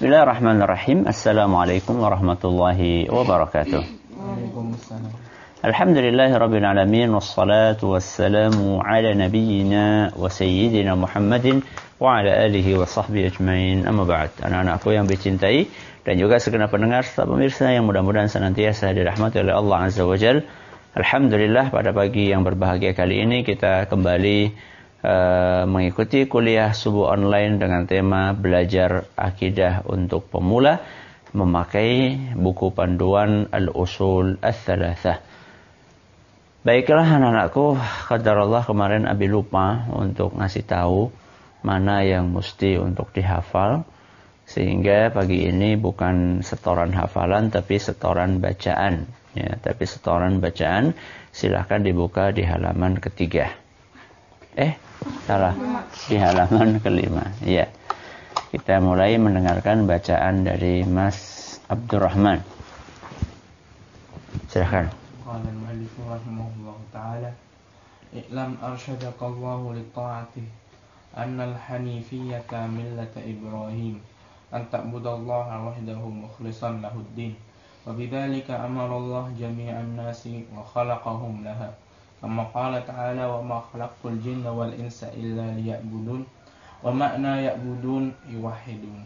Bismillahirrahmanirrahim. Assalamualaikum warahmatullahi wabarakatuh. Waalaikumsalam. Alhamdulillahirabbil alamin wassalatu wassalamu ala nabiyyina wa sayyidina Muhammadin wa ala alihi wa sahbihi ajmain. Amma ba'd. Anak-anakku yang dicintai dan juga segenap pendengar serta pemirsa yang mudah-mudahan senantiasa dirahmati oleh Allah Azza wa Jalla. Alhamdulillah, pada pagi yang berbahagia kali ini kita kembali mengikuti kuliah subuh online dengan tema belajar akidah untuk pemula memakai buku panduan Al-Usul Ats-Tsalatsah. Baiklah anak-anakku, qadarullah kemarin Abi lupa untuk ngasih tahu mana yang mesti untuk dihafal, sehingga pagi ini bukan setoran hafalan tapi setoran bacaan. Ya, tapi setoran bacaan silahkan dibuka di halaman ketiga. Salah, di halaman kelima. Ya, kita mulai mendengarkan bacaan dari Mas Abdurrahman. Silahkan. Qala al-mu'allif rahimahullah ta'ala, i'lam arsyadakallahu li ta'atih anna al-hanifiyyata millata Ibrahim an ta'budallaha wahdahu mukhlishan lahud-din wa bidzalika amara Allah jami'an nasi wa khalaqahum laha kama qala ta'ala wa ma khalaqtul jinna wal insa illa liya'budun wa ma'na ya'budun yuwahhidun.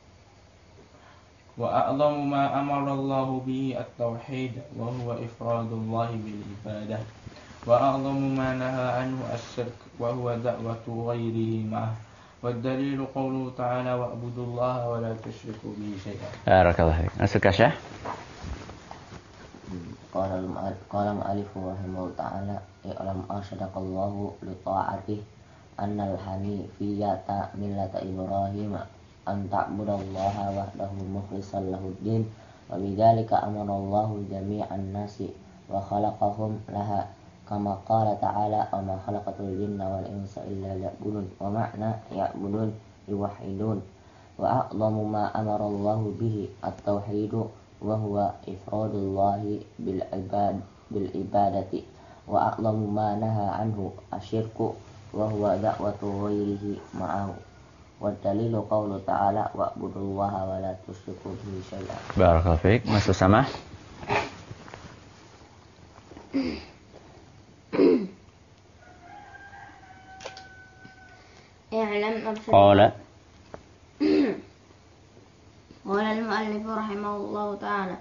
Wa a'zamu ma amara Allahu bihi at-tauhid wa huwa ifradullahi bil ibadah. Wa a'zamu ma naha anhu asy-syirk wa huwa da'watu ghairihi ma'ah. Wa dalilu qawluhu ta'ala wa'budullaha wa la tusyriku bihi syai'an. Barakallahu fiik. Masuk Syekh. Qala al-mu'allif rahimahullah ta'ala, i'lam arsyadakallahu li ta'atih annal hanifiyyata millata Ibrahim an ta'budallaha wahdahu mukhlishan lahud-din wa bidzalika amara Allahu jami'an nasi wa khalaqahum laha kama qala ta'ala wa ma khalaqatul jinna wal insa illa liya'budun wa ma'na ya'budun yuwahhidun. Wa a'zamu ma amara Allahu bihi at-tauhidu wa huwa ifradullahi bil ibadati wa a'zamu ma naha anhu asyirku wa huwa da'watu ghairihi ma'ahu. Wa dalilu qawlu ta'ala wa'budullaha wa la tusyriku bihi syai'an. Barakallahu fiik. Mas Usama. Qala Qala al-mu'allif rahimahullahu ta'ala,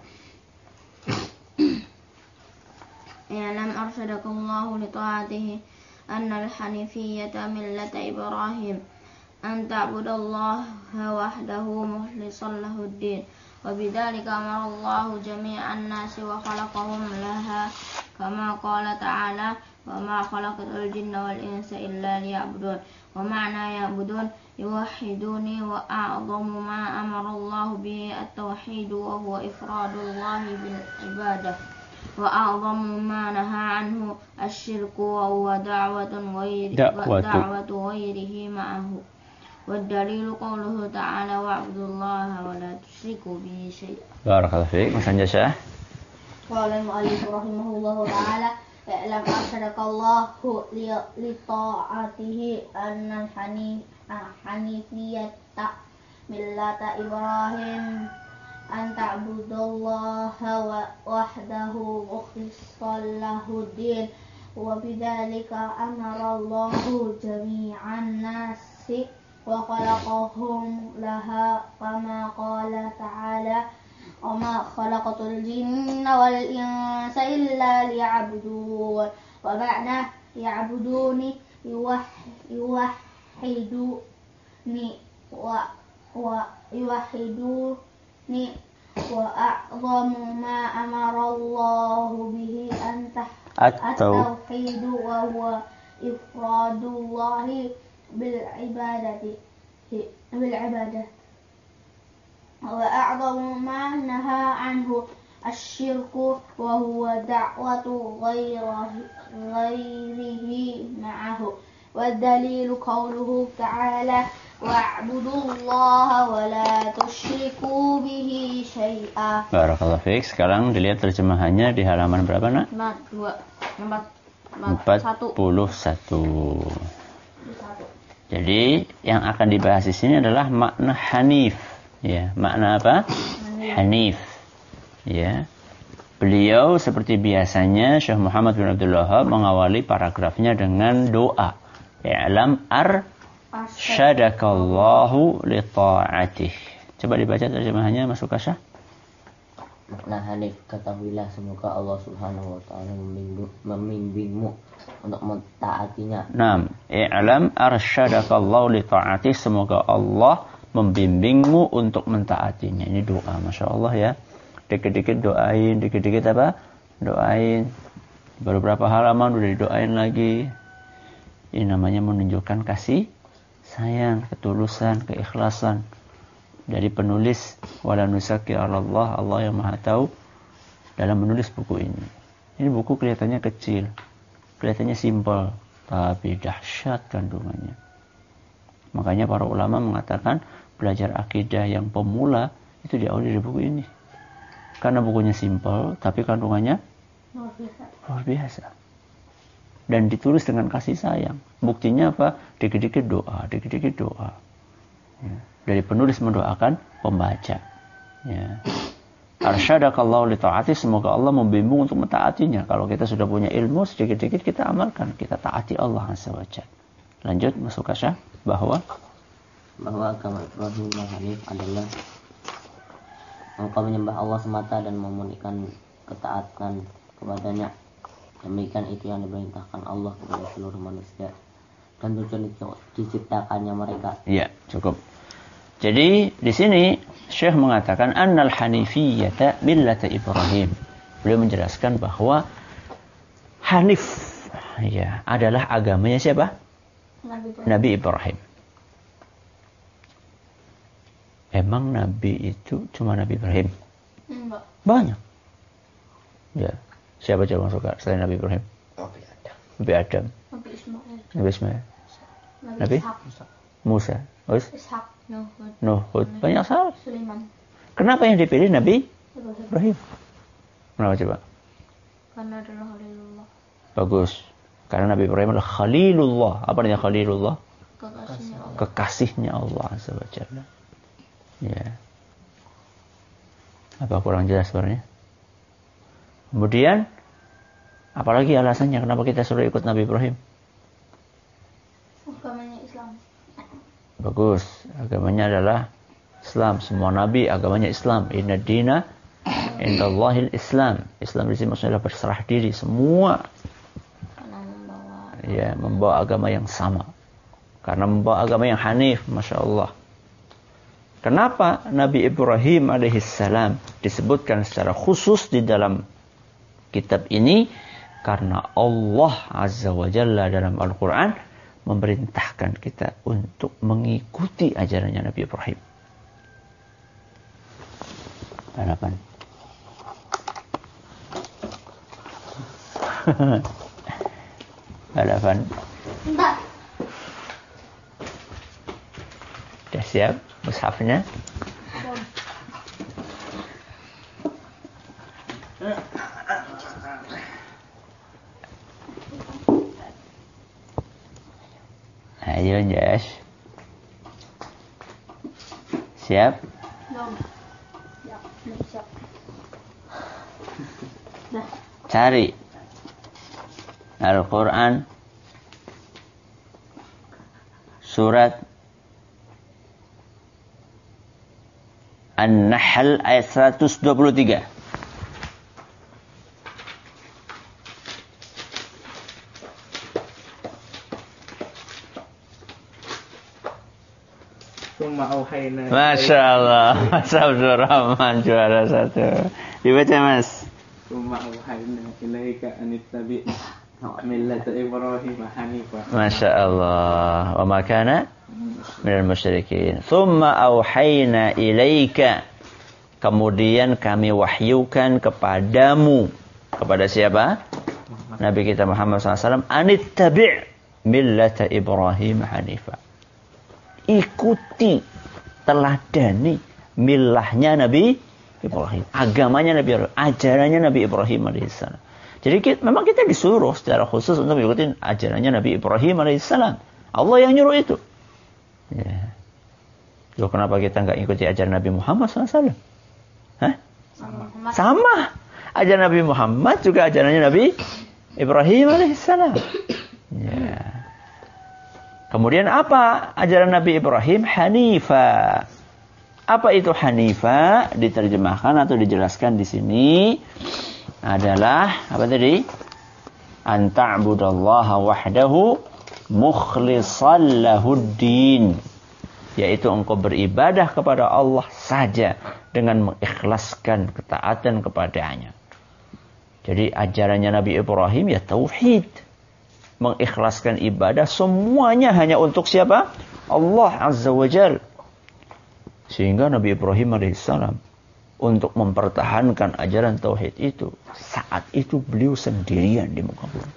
i'lam arsyadakallahu li ta'atihi anna al-hanifiyyata millata Ibrahim an ta'budallaha wahdahu mukhlishan lahud-din wa bidzalika amara Allahu jami'an nasi wa khalaqahum laha kama qala ta'ala wa ma khalaqatul jinna wal insa illa liya'budun wa ma'na ya'budun yuwahhiduni. Wa a'zamu ma amara Allahu bihi at-tauhid wa huwa ifradullahi bil ibadah wa a'zamu ma naha anhu asy-syirku wa huwa da'watu ghairihi ma'ahu. Wadalilu qawluhu ta'ala wa'budullaha wa la tusyriku bihi syai'an. Barakallahu fiik. Mas Anjasah. Qala al-mu'allif rahimahullahu ta'ala, i'lam arsyadakallahu li ta'atihi annal hanifiyyata millata Ibrahim an ta'budallaha wahdahu mukhlishan lahud-din wa bidzalika amara Allahu jami'an nasi wa khalaqahum laha kama qala ta'ala wa ma khalaqatul jinna wal insa illa liya'budun wa ma'na ya'buduni yuwahhiduni wa yuwahhiduni wa a'zamu ma amara Allahu bihi at-tauhid wa huwa ifradullahi bil ibadah wa a'zamu ma naha anhu asyirku wa huwa da'watu ghairihi ma'ahu. Wa dalilu qawluhu ta'ala wa'budullaha wa la tusyriku bihi syai'a. Barakallahu fiik. Sekarang dilihat terjemahannya di halaman berapa, Nak? 41. Jadi yang akan dibahas di sini adalah makna hanif. Ya, makna apa? Hanif. Ya. Beliau seperti biasanya Syekh Muhammad bin Abdul Wahhab mengawali paragrafnya dengan doa. I'lam arsyadakallahu li ta'atih. Coba dibaca terjemahannya, Mas Ukasha. Makna hanif, ketahuilah semoga Allah Subhanahu wa taala membimbingmu untuk mentaatinya. Naam, i'lam arsyadakallahu li ta'atih, semoga Allah membimbingmu untuk mentaatinya. Ini doa, Masya Allah ya. Dikit-dikit doain, dikit-dikit apa? Doain. Baru berapa halaman udah didoain lagi. Ini namanya menunjukkan kasih sayang, ketulusan, keikhlasan dari penulis wala nusaki Allah, Allah yang Maha Tahu, dalam menulis buku ini. Ini buku kelihatannya kecil, kelihatannya simpel, tapi dahsyat kandungannya. Makanya para ulama mengatakan belajar akidah yang pemula itu diawali dari buku ini. Karena bukunya simpel, tapi kandungannya luar biasa. Dan ditulis dengan kasih sayang. Buktinya apa? Dikit-dikit doa, dikit-dikit doa. Ya. Dari penulis mendoakan pembaca. Ya. Arsyadakallahu li ta'ati, semoga Allah membimbing untuk mentaatinya. Kalau kita sudah punya ilmu, sedikit-sedikit kita amalkan, kita taati Allah Azza wa Jalla. Lanjut, masuk Kasyah, bahwa agama Ibrahim yang hanif adalah engkau menyembah Allah semata dan memunikan ketaatan kepadanya. Demikian itu yang diperintahkan Allah kepada seluruh manusia dan tujuan diciptakannya mereka. Ya, cukup. Jadi di sini Syekh mengatakan annal hanifiyyata millata Ibrahim. Beliau menjelaskan bahwa Hanif ya adalah agamanya siapa? Nabi Ibrahim. Emang Nabi itu cuma Nabi Ibrahim? Enggak. Banyak. Ya. Siapa coba masuk selain Nabi Ibrahim? Nabi Adam. Nabi Ismail. Nabi Ismail. Nabi Musa. Ishak. Nuh. Banyak salah. Sulaiman. Kenapa yang dipilih Nabi Ibrahim? Kenapa coba? Karena adalah Khalilullah. Bagus. Karena Nabi Ibrahim adalah Khalilullah. Apa artinya Khalilullah? Kekasihnya Allah. Kekasihnya Allah Azza wa Jalla. Ya. Apa kurang jelas sebenarnya? Kemudian, apalagi alasannya kenapa kita suruh ikut Nabi Ibrahim? Agamanya Islam. Bagus. Agamanya adalah Islam. Semua Nabi agamanya Islam. Inna dina indallahil Islam. Islam di sini maksudnya adalah berserah diri. Semua membawa agama yang sama. Karena membawa agama yang hanif. Masya Allah. Kenapa Nabi Ibrahim alaihissalam disebutkan secara khusus di dalam kitab ini? Karena Allah Azza wa Jalla dalam Al-Quran memerintahkan kita untuk mengikuti ajarannya Nabi Ibrahim. Harapan. Harapan. Enggak. Sudah siap mushafnya? Ayo Jas. Siap? Belum. Siap. Dah. Cari Al-Quran surat An-Nahl ayat 123. Masya Allah, Mas Abdul Rahman juara satu. Dibaca Mas. Masya Allah. Wa makana minal musyrikin. Thumma awhayna ilaika. Kemudian kami wahyukan kepadamu. Kepada siapa? Nabi kita Muhammad SAW. Anittabi' millata Ibrahim hanifah. Ikuti, teladani millahnya Nabi Ibrahim, agamanya Nabi Ibrahim, ajarannya Nabi Ibrahim alaihissalam. Jadi memang kita disuruh secara khusus untuk mengikuti ajarannya Nabi Ibrahim alaihissalam. Allah yang nyuruh itu. Ya. Loh, kenapa kita nggak ikuti ajaran Nabi Muhammad SAW? Hah? Sama. Ajaran Nabi Muhammad juga ajarannya Nabi Ibrahim alaihissalam. Ya. Kemudian apa ajaran Nabi Ibrahim? Hanifa. Apa itu Hanifa? Diterjemahkan atau dijelaskan di sini adalah apa tadi? An ta'budallaha wahdahu mukhlishan lahuddin. Yaitu engkau beribadah kepada Allah saja dengan mengikhlaskan ketaatan kepadanya. Jadi ajarannya Nabi Ibrahim ya tauhid. Mengikhlaskan ibadah semuanya hanya untuk siapa? Allah Azza wa Jal. Sehingga Nabi Ibrahim alaihissalam untuk mempertahankan ajaran tauhid itu, saat itu beliau sendirian di muka bumi.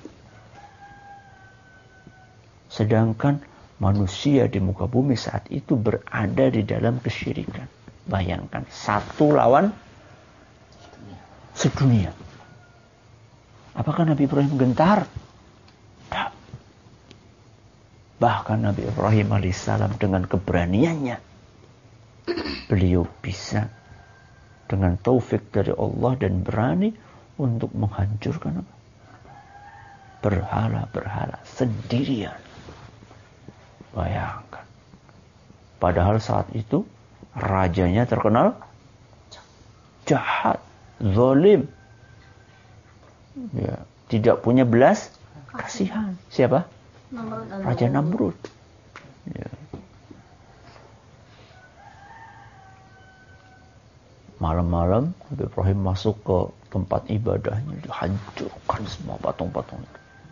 Sedangkan manusia di muka bumi saat itu berada di dalam kesyirikan. Bayangkan, satu lawan sedunia. Apakah Nabi Ibrahim gentar? Tak. Bahkan Nabi Ibrahim alaihissalam dengan keberaniannya, beliau bisa dengan taufik dari Allah dan berani untuk menghancurkan apa? Berhala-berhala sendirian. Bayangkan. Padahal saat itu rajanya terkenal jahat, zalim. Ya, tidak punya belas kasihan. Siapa? Raja Namrud. Ya. Malam-malam Nabi Ibrahim masuk ke tempat ibadahnya, dihancurkan semua patung-patung.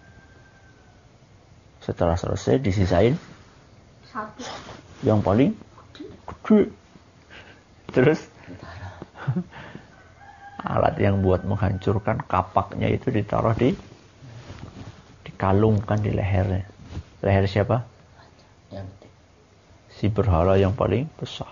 Setelah selesai disisain Satu. yang paling gede. Terus alat yang buat menghancurkan kapaknya itu ditaruh dikalungkan di lehernya. Leher siapa? Si berhala yang paling besar.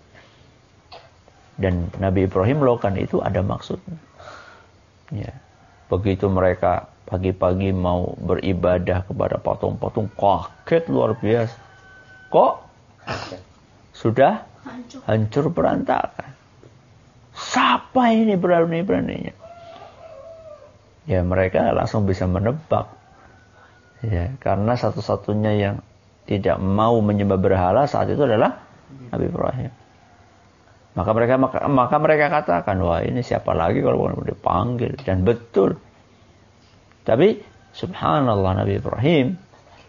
Dan Nabi Ibrahim melakukan itu ada maksudnya. Ya. Begitu mereka pagi-pagi mau beribadah kepada patung-patung, kaget luar biasa. Kok sudah hancur berantakan? Siapa ini berani-beraninya? Ya mereka langsung bisa menebak. Ya, karena satu-satunya yang tidak mau menyembah berhala saat itu adalah Nabi Ibrahim. Maka mereka katakan, wah ini siapa lagi kalau bukan dipanggil. Dan betul. Tapi subhanallah Nabi Ibrahim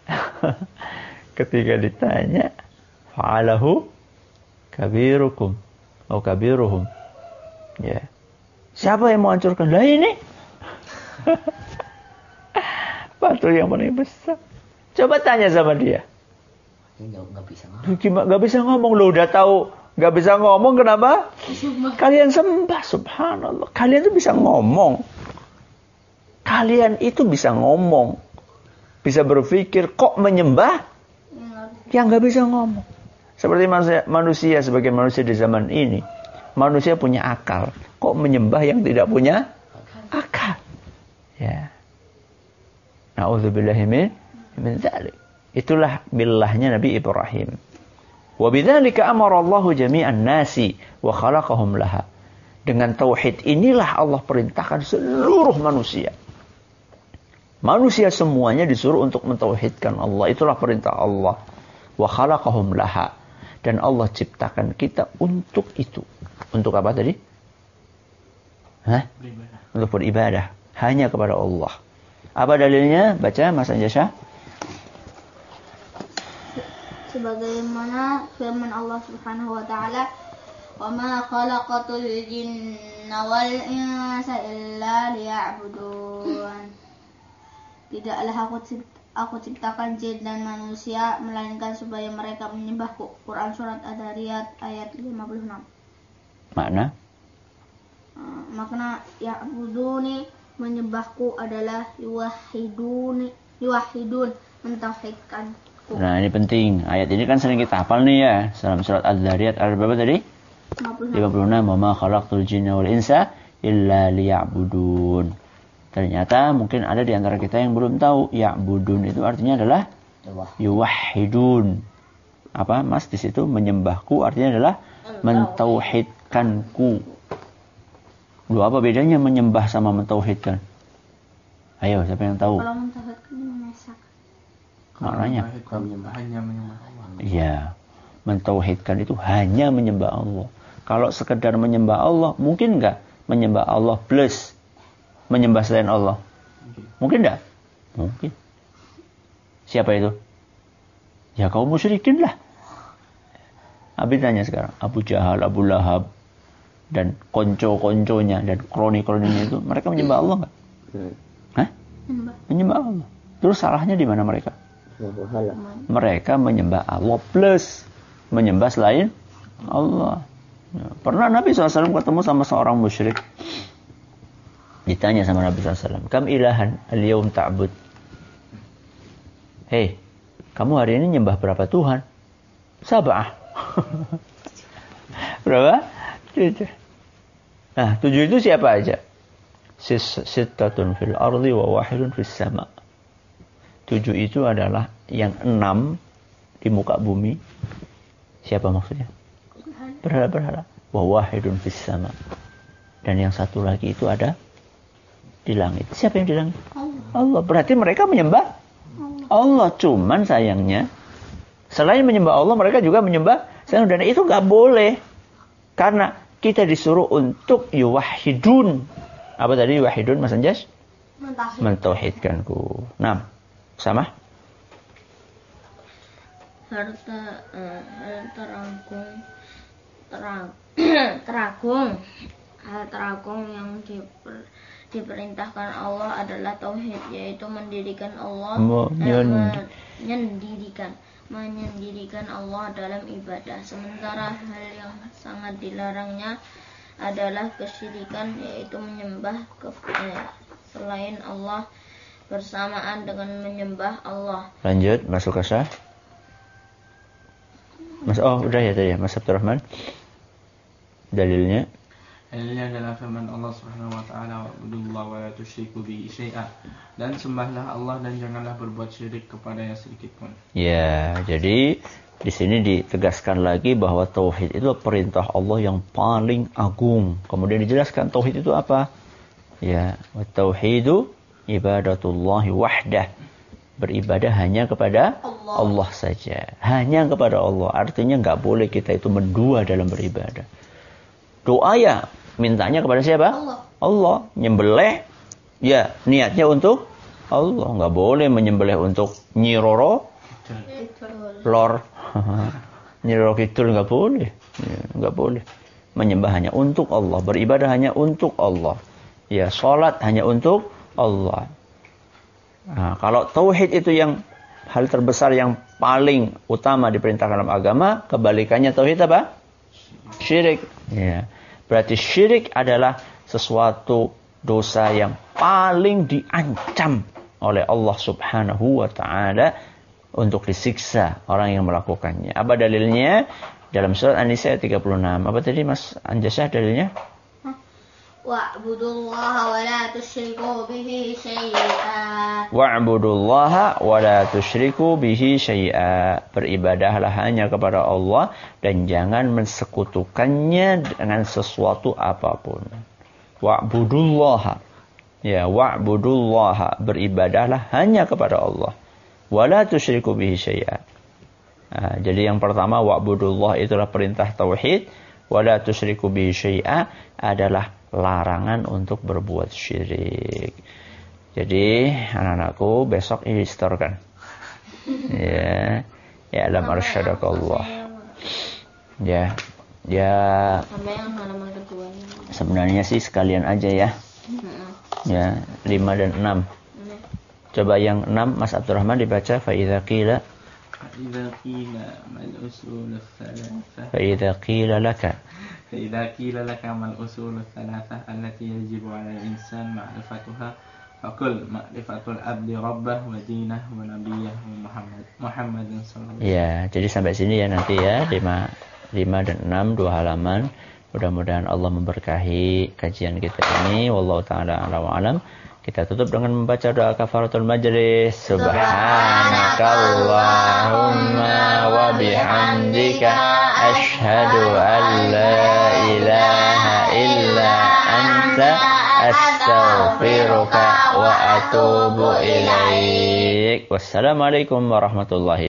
ketika ditanya, fa'alahu kabirukum atau kabiruhum. Ya. Siapa yang menghancurkan? Lah ini. Patung yang paling besar. Coba tanya sama dia. Nggak bisa ngomong. Nggak bisa ngomong. Lo udah tahu nggak bisa ngomong, kenapa? Kalian sembah, subhanallah. Kalian itu bisa ngomong. Kalian itu bisa ngomong. Bisa berpikir, kok menyembah yang nggak bisa ngomong. Seperti manusia sebagai manusia di zaman ini. Manusia punya akal. Kok menyembah yang tidak punya akal? Ya. Na'udzubillahi min dzalik. Itulah billahnya Nabi Ibrahim. Wa bidzalika amara Allahu jami'an nasi wa khalaqahum laha. Dengan tauhid inilah Allah perintahkan seluruh manusia. Manusia semuanya disuruh untuk mentauhidkan Allah. Itulah perintah Allah. Wa khalaqahum laha. Dan Allah ciptakan kita untuk itu. Untuk apa tadi? Beribadah. Untuk beribadah. Hanya kepada Allah. Apa dalilnya? Baca Mas Anjasya. Sebagaimana firman Allah Subhanahu wa taala, "Wa ma khalaqatul jinna wal insa illa liya'budun." Tidaklah aku ciptakan jin dan manusia melainkan supaya mereka menyembahku. Quran surat Ad-Dariyat ayat 56. Makna? Makna ya'buduni, menyembahku adalah yuwahhidun, mentauhidkan. Nah ini penting. Ayat ini kan sering kita hafal nih ya. Dalam surat Ad-Dariyat ayat berapa tadi? 56. Wa ma khalaqtul jinna wal insa illa liya'budun. Ternyata mungkin ada di antara kita yang belum tahu. Ya'budun itu artinya adalah yuwahhidun. Apa Mas di situ? Menyembahku artinya adalah mentauhidkanku. Loh, apa bedanya menyembah sama mentauhidkan? Ayo, siapa yang tahu? Kalau mentauhidkan memesak. Maknanya? Hanya menyembah Allah. Iya. Mentauhidkan itu hanya menyembah Allah. Kalau sekedar menyembah Allah, mungkin nggak menyembah Allah plus menyembah selain Allah? Mungkin nggak? Mungkin. Siapa itu? Ya kaum musyrikin lah. Abi tanya sekarang, Abu Jahal, Abu Lahab, dan konco-konconya dan kroni-kroninya itu, mereka menyembah Allah nggak? Hah? Menyembah Allah. Terus salahnya di mana mereka? Mereka menyembah Allah plus menyembah selain Allah. Ya, pernah Nabi SAW ketemu sama seorang musyrik. Ditanya sama Nabi SAW, kam ilahan al-yawm ta'bud? Hei, kamu hari ini nyembah berapa Tuhan? Sab'ah. Berapa? 7. Nah, 7 itu siapa aja? Sittatun fil ardi wa wahidun fis sama. 7 itu adalah yang 6 di muka bumi. Siapa maksudnya? Berhala-berhala. Wa wahidun fis sama. Dan yang satu lagi itu ada di langit. Siapa yang di langit? Allah. Berarti mereka menyembah Allah. Cuman sayangnya selain menyembah Allah, mereka juga menyembah selain. Dan itu nggak boleh. Karena kita disuruh untuk yuwahidun. Apa tadi yuwahidun, Mas Anjas? Mentauhidkanku. Nah, sama? Teragung yang diperintahkan Allah adalah tauhid, yaitu mendirikan Allah menyendirikan Allah dalam ibadah. Sementara hal yang sangat dilarangnya adalah kesyirikan, yaitu menyembah selain Allah bersamaan dengan menyembah Allah. Lanjut, masuk kasah. Udah ya tadi ya, Mas Abdurrahman. Dalilnya adalah firman Allah Subhanahu wa taala, wa'budullaha wa la tusyriku bihi syai'a. Dan sembahlah Allah dan janganlah berbuat syirik kepadanya sedikit pun. Ya, jadi di sini ditegaskan lagi bahwa tauhid itu perintah Allah yang paling agung. Kemudian dijelaskan tauhid itu apa? Ya, tauhidu ibadatullahi wahdah. Beribadah hanya kepada Allah saja. Hanya kepada Allah. Artinya nggak boleh kita itu mendua dalam beribadah. Doa ya mintanya kepada siapa? Allah. Nyembelih ya niatnya untuk Allah. Nggak boleh menyembelih untuk Nyiroro Lor. Nyiroro Kidul nggak boleh. Ya, nggak boleh. Menyembah hanya untuk Allah. Beribadah hanya untuk Allah. Ya, sholat hanya untuk Allah. Nah, kalau tauhid itu yang hal terbesar yang paling utama diperintahkan dalam agama, kebalikannya tauhid apa? Syirik. Ya. Berarti syirik adalah sesuatu dosa yang paling diancam oleh Allah Subhanahu wa taala untuk disiksa orang yang melakukannya. Apa dalilnya? Dalam surat An-Nisa 36. Apa tadi Mas Anjasah dalilnya? Wa'budullaha wa la tusyriku bihi syai'a. Wa'budullaha wa la tusyriku bihi syai'a. Beribadahlah hanya kepada Allah dan jangan mensekutukannya dengan sesuatu apapun. Wa'budullaha. Ya, wa'budullaha. Beribadahlah hanya kepada Allah. Wa la tusyriku bihi syai'a. Nah, jadi yang pertama wa'budullah itulah perintah tauhid. Wa la tusyriku bihi syai'a adalah larangan untuk berbuat syirik. Jadi anak-anakku besok istorkan. Ya alam arsyadakallah. Ya Sampai yang halaman kedua. Sebenarnya sih sekalian aja ya. Ya 5 dan 6. Coba yang 6 Mas Abdurrahman dibaca fa idza qila mal usul ats-tsalatsah. Fa idza qila laka فإذا قيل لك ما الأصول الثلاثة التي يجب على الإنسان معرفتها فقل معرفة العبد ربه ودينه ونبيه محمد صلى الله عليه وسلم. Ya, jadi sampai sini ya nanti ya 5 dan 6 2 halaman. Mudah-mudahan Allah memberkahi kajian kita ini. Wallahu taala a'lam. Kita tutup dengan membaca doa kafaratul majlis. Subhanakallahumma wa bihamdika asyhadu an la ilaha illa anta astaghfiruka wa atubu ilaik. Wassalamualaikum warahmatullahi